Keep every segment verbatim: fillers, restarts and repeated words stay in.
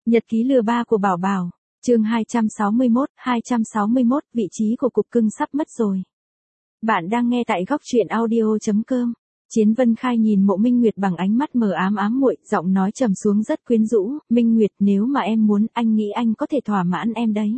Nhật ký lừa ba của Bảo Bảo, chương hai trăm sáu mươi mốt, hai trăm sáu mươi mốt, vị trí của cục cưng sắp mất rồi. Bạn đang nghe tại góc truyện audio chấm com. Chiến Vân Khai nhìn Mộ Minh Nguyệt bằng ánh mắt mờ ám ám muội, giọng nói trầm xuống rất quyến rũ, "Minh Nguyệt, nếu mà em muốn, anh nghĩ anh có thể thỏa mãn em đấy."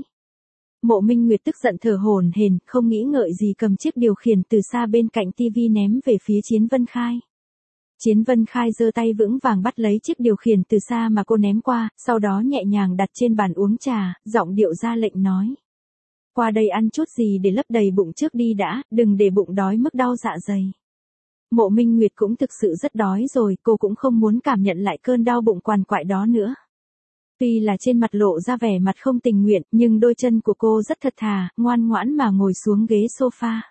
Mộ Minh Nguyệt tức giận thở hổn hển, không nghĩ ngợi gì cầm chiếc điều khiển từ xa bên cạnh tivi ném về phía Chiến Vân Khai. Chiến Vân Khai giơ tay vững vàng bắt lấy chiếc điều khiển từ xa mà cô ném qua, sau đó nhẹ nhàng đặt trên bàn uống trà, giọng điệu ra lệnh nói: "Qua đây ăn chút gì để lấp đầy bụng trước đi đã, đừng để bụng đói mức đau dạ dày." Mộ Minh Nguyệt cũng thực sự rất đói rồi, cô cũng không muốn cảm nhận lại cơn đau bụng quằn quại đó nữa. Tuy là trên mặt lộ ra vẻ mặt không tình nguyện, nhưng đôi chân của cô rất thật thà, ngoan ngoãn mà ngồi xuống ghế sofa.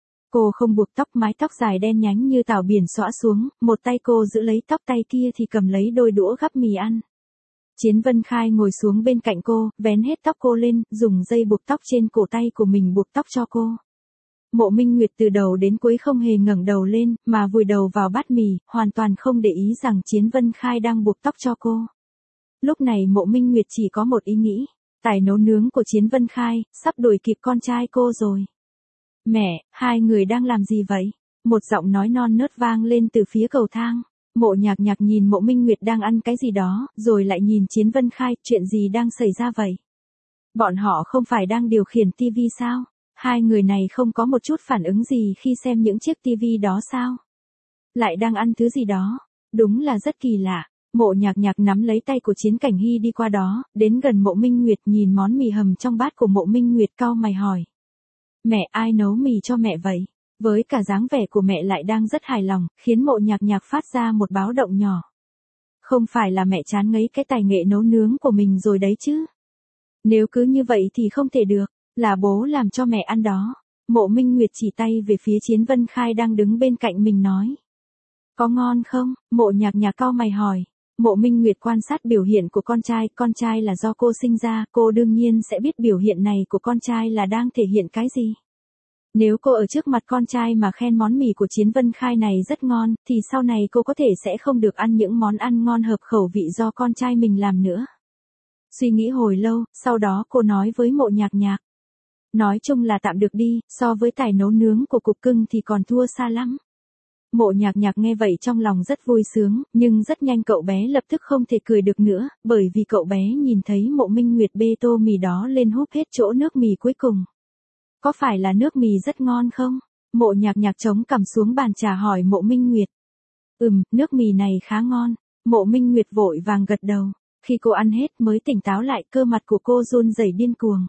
Cô không buộc tóc, mái tóc dài đen nhánh như tảo biển xõa xuống, một tay cô giữ lấy tóc, tay kia thì cầm lấy đôi đũa gắp mì ăn. Chiến Vân Khai ngồi xuống bên cạnh cô, vén hết tóc cô lên, dùng dây buộc tóc trên cổ tay của mình buộc tóc cho cô. Mộ Minh Nguyệt từ đầu đến cuối không hề ngẩng đầu lên, mà vùi đầu vào bát mì, hoàn toàn không để ý rằng Chiến Vân Khai đang buộc tóc cho cô. Lúc này Mộ Minh Nguyệt chỉ có một ý nghĩ, tài nấu nướng của Chiến Vân Khai, sắp đuổi kịp con trai cô rồi. "Mẹ, hai người đang làm gì vậy?" Một giọng nói non nớt vang lên từ phía cầu thang. Mộ Nhạc Nhạc nhìn Mộ Minh Nguyệt đang ăn cái gì đó, rồi lại nhìn Chiến Vân Khai, chuyện gì đang xảy ra vậy? Bọn họ không phải đang điều khiển tivi sao? Hai người này không có một chút phản ứng gì khi xem những chiếc tivi đó sao? Lại đang ăn thứ gì đó? Đúng là rất kỳ lạ. Mộ Nhạc Nhạc nắm lấy tay của Chiến Cảnh Hy đi qua đó, đến gần Mộ Minh Nguyệt, nhìn món mì hầm trong bát của Mộ Minh Nguyệt, cau mày hỏi: "Mẹ, ai nấu mì cho mẹ vậy?" Với cả dáng vẻ của mẹ lại đang rất hài lòng, khiến Mộ Nhạc Nhạc phát ra một báo động nhỏ. Không phải là mẹ chán ngấy cái tài nghệ nấu nướng của mình rồi đấy chứ? Nếu cứ như vậy thì không thể được, là bố làm cho mẹ ăn đó. Mộ Minh Nguyệt chỉ tay về phía Chiến Vân Khai đang đứng bên cạnh mình nói: "Có ngon không?" Mộ Nhạc Nhạc cau mày hỏi. Mộ Minh Nguyệt quan sát biểu hiện của con trai, con trai là do cô sinh ra, cô đương nhiên sẽ biết biểu hiện này của con trai là đang thể hiện cái gì. Nếu cô ở trước mặt con trai mà khen món mì của Chiến Vân Khai này rất ngon, thì sau này cô có thể sẽ không được ăn những món ăn ngon hợp khẩu vị do con trai mình làm nữa. Suy nghĩ hồi lâu, sau đó cô nói với Mộ Nhạc Nhạc: "Nói chung là tạm được đi, so với tài nấu nướng của cục cưng thì còn thua xa lắm." Mộ Nhạc Nhạc nghe vậy trong lòng rất vui sướng, nhưng rất nhanh cậu bé lập tức không thể cười được nữa, bởi vì cậu bé nhìn thấy Mộ Minh Nguyệt bê tô mì đó lên húp hết chỗ nước mì cuối cùng. "Có phải là nước mì rất ngon không?" Mộ Nhạc Nhạc chống cằm xuống bàn trà hỏi Mộ Minh Nguyệt. "Ừm, nước mì này khá ngon." Mộ Minh Nguyệt vội vàng gật đầu. Khi cô ăn hết mới tỉnh táo lại, cơ mặt của cô run rẩy điên cuồng.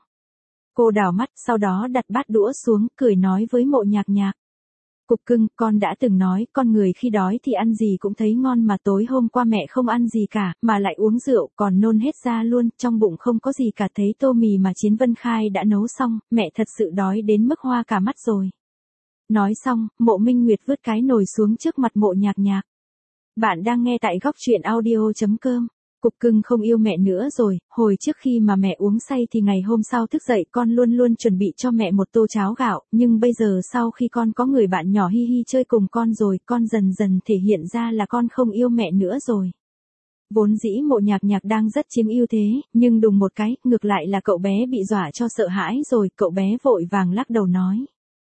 Cô đảo mắt, sau đó đặt bát đũa xuống, cười nói với Mộ Nhạc Nhạc: "Cục cưng, con đã từng nói, con người khi đói thì ăn gì cũng thấy ngon, mà tối hôm qua mẹ không ăn gì cả, mà lại uống rượu, còn nôn hết ra luôn, trong bụng không có gì cả, thấy tô mì mà Chiến Vân Khai đã nấu xong, mẹ thật sự đói đến mức hoa cả mắt rồi." Nói xong, Mộ Minh Nguyệt vứt cái nồi xuống trước mặt Mộ Nhạc Nhạc. Bạn đang nghe tại góc truyện audio chấm com. Cục cưng không yêu mẹ nữa rồi, hồi trước khi mà mẹ uống say thì ngày hôm sau thức dậy con luôn luôn chuẩn bị cho mẹ một tô cháo gạo, nhưng bây giờ sau khi con có người bạn nhỏ hi hi chơi cùng con rồi, con dần dần thể hiện ra là con không yêu mẹ nữa rồi. Vốn dĩ Mộ Nhạc Nhạc đang rất chiếm ưu thế, nhưng đùng một cái, ngược lại là cậu bé bị dọa cho sợ hãi rồi, cậu bé vội vàng lắc đầu nói: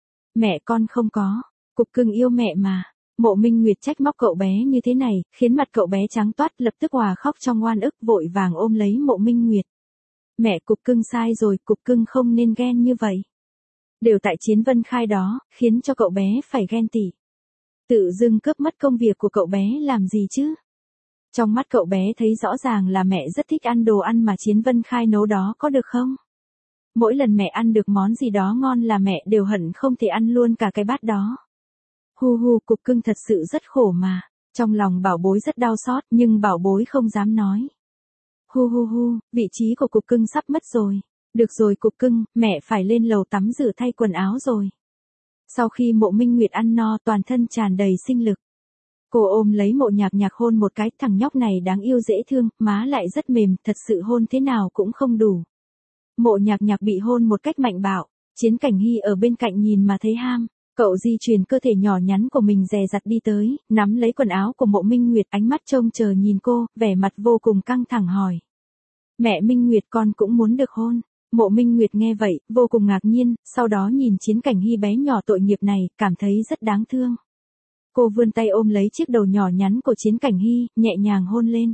"Mẹ con không có, cục cưng yêu mẹ mà." Mộ Minh Nguyệt trách móc cậu bé như thế này, khiến mặt cậu bé trắng toát, lập tức òa khóc trong oan ức, vội vàng ôm lấy Mộ Minh Nguyệt. "Mẹ, cục cưng sai rồi, cục cưng không nên ghen như vậy. Đều tại Chiến Vân Khai đó, khiến cho cậu bé phải ghen tị. Tự dưng cướp mất công việc của cậu bé làm gì chứ?" Trong mắt cậu bé thấy rõ ràng là mẹ rất thích ăn đồ ăn mà Chiến Vân Khai nấu đó, có được không? Mỗi lần mẹ ăn được món gì đó ngon là mẹ đều hận không thể ăn luôn cả cái bát đó. Hu hu, cục cưng thật sự rất khổ mà. Trong lòng bảo bối rất đau xót, nhưng bảo bối không dám nói. Hu hu hu, vị trí của cục cưng sắp mất rồi. Được rồi cục cưng, mẹ phải lên lầu tắm rửa thay quần áo rồi. Sau khi Mộ Minh Nguyệt ăn no, toàn thân tràn đầy sinh lực. Cô ôm lấy Mộ Nhạc Nhạc hôn một cái, thằng nhóc này đáng yêu dễ thương, má lại rất mềm, thật sự hôn thế nào cũng không đủ. Mộ Nhạc Nhạc bị hôn một cách mạnh bạo, Chiến Cảnh Hy ở bên cạnh nhìn mà thấy ham. Cậu di chuyển cơ thể nhỏ nhắn của mình dè dặt đi tới, nắm lấy quần áo của Mộ Minh Nguyệt, ánh mắt trông chờ nhìn cô, vẻ mặt vô cùng căng thẳng hỏi: Mẹ Minh Nguyệt con cũng muốn được hôn. Mộ Minh Nguyệt nghe vậy, vô cùng ngạc nhiên, sau đó nhìn Chiến Cảnh Hy bé nhỏ tội nghiệp này, cảm thấy rất đáng thương. Cô vươn tay ôm lấy chiếc đầu nhỏ nhắn của Chiến Cảnh Hy, nhẹ nhàng hôn lên.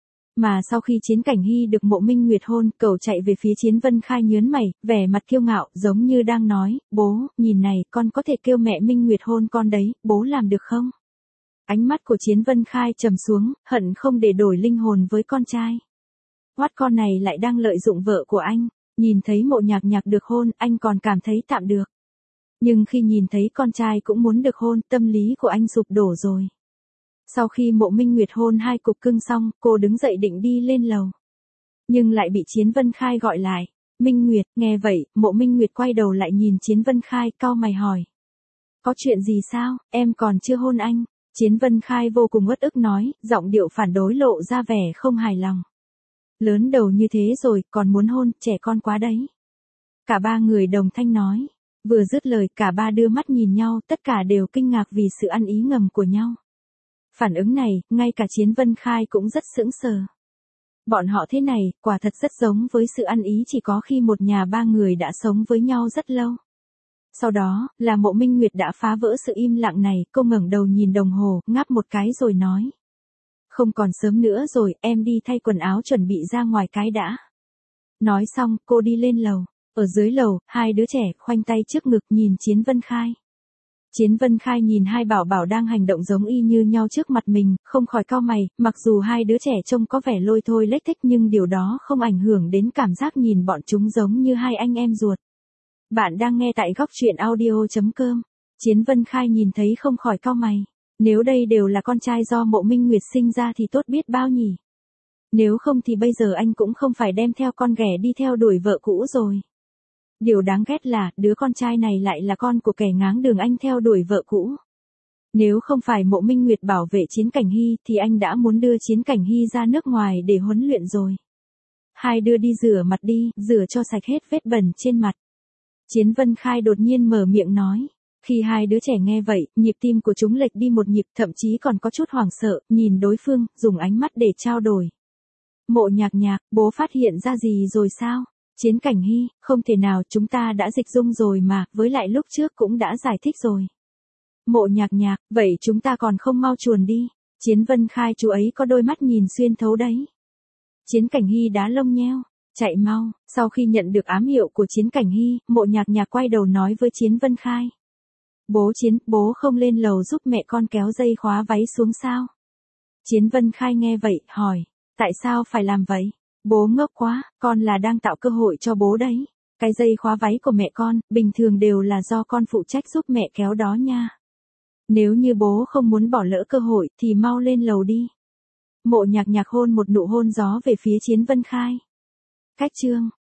Mà sau khi Chiến Cảnh Hy được Mộ Minh Nguyệt hôn, cậu chạy về phía Chiến Vân Khai nhớn mày, vẻ mặt kiêu ngạo, giống như đang nói, bố, nhìn này, con có thể kêu mẹ Minh Nguyệt hôn con đấy, bố làm được không? Ánh mắt của Chiến Vân Khai trầm xuống, hận không để đổi linh hồn với con trai. Hoắt con này lại đang lợi dụng vợ của anh, nhìn thấy Mộ Nhạc Nhạc được hôn, anh còn cảm thấy tạm được. Nhưng khi nhìn thấy con trai cũng muốn được hôn, tâm lý của anh sụp đổ rồi. Sau khi Mộ Minh Nguyệt hôn hai cục cưng xong, cô đứng dậy định đi lên lầu. Nhưng lại bị Chiến Vân Khai gọi lại. Minh Nguyệt, nghe vậy, Mộ Minh Nguyệt quay đầu lại nhìn Chiến Vân Khai, cau mày hỏi. Có chuyện gì sao, em còn chưa hôn anh? Chiến Vân Khai vô cùng uất ức nói, giọng điệu phản đối lộ ra vẻ không hài lòng. Lớn đầu như thế rồi, còn muốn hôn, trẻ con quá đấy. Cả ba người đồng thanh nói. Vừa dứt lời, cả ba đưa mắt nhìn nhau, tất cả đều kinh ngạc vì sự ăn ý ngầm của nhau. Phản ứng này, ngay cả Chiến Vân Khai cũng rất sững sờ. Bọn họ thế này, quả thật rất giống với sự ăn ý chỉ có khi một nhà ba người đã sống với nhau rất lâu. Sau đó, là Mộ Minh Nguyệt đã phá vỡ sự im lặng này, cô ngẩng đầu nhìn đồng hồ, ngáp một cái rồi nói. Không còn sớm nữa rồi, em đi thay quần áo chuẩn bị ra ngoài cái đã. Nói xong, cô đi lên lầu. Ở dưới lầu, hai đứa trẻ khoanh tay trước ngực nhìn Chiến Vân Khai. Chiến Vân Khai nhìn hai bảo bảo đang hành động giống y như nhau trước mặt mình, không khỏi cau mày, mặc dù hai đứa trẻ trông có vẻ lôi thôi lếch thếch nhưng điều đó không ảnh hưởng đến cảm giác nhìn bọn chúng giống như hai anh em ruột. Bạn đang nghe tại góc truyện audio chấm com. Chiến Vân Khai nhìn thấy không khỏi cau mày. Nếu đây đều là con trai do Mộ Minh Nguyệt sinh ra thì tốt biết bao nhỉ. Nếu không thì bây giờ anh cũng không phải đem theo con ghẻ đi theo đuổi vợ cũ rồi. Điều đáng ghét là, đứa con trai này lại là con của kẻ ngáng đường anh theo đuổi vợ cũ. Nếu không phải Mộ Minh Nguyệt bảo vệ Chiến Cảnh Hy thì anh đã muốn đưa Chiến Cảnh Hy ra nước ngoài để huấn luyện rồi. Hai đứa đi rửa mặt đi, rửa cho sạch hết vết bẩn trên mặt. Chiến Vân Khai đột nhiên mở miệng nói. Khi hai đứa trẻ nghe vậy, nhịp tim của chúng lệch đi một nhịp, thậm chí còn có chút hoảng sợ, nhìn đối phương, dùng ánh mắt để trao đổi. Mộ Nhạc Nhạc, bố phát hiện ra gì rồi sao? Chiến Cảnh Hy, không thể nào, chúng ta đã dịch dung rồi mà, với lại lúc trước cũng đã giải thích rồi. Mộ Nhạc Nhạc, vậy chúng ta còn không mau chuồn đi. Chiến Vân Khai chú ấy có đôi mắt nhìn xuyên thấu đấy. Chiến Cảnh Hy đá lông nheo. Chạy mau, sau khi nhận được ám hiệu của Chiến Cảnh Hy, Mộ Nhạc Nhạc quay đầu nói với Chiến Vân Khai. Bố Chiến, bố không lên lầu giúp mẹ con kéo dây khóa váy xuống sao? Chiến Vân Khai nghe vậy, hỏi, tại sao phải làm vậy? Bố ngốc quá, con là đang tạo cơ hội cho bố đấy. Cái dây khóa váy của mẹ con, bình thường đều là do con phụ trách giúp mẹ kéo đó nha. Nếu như bố không muốn bỏ lỡ cơ hội thì mau lên lầu đi. Mộ Nhạc Nhạc hôn một nụ hôn gió về phía Chiến Vân Khai. Cách chương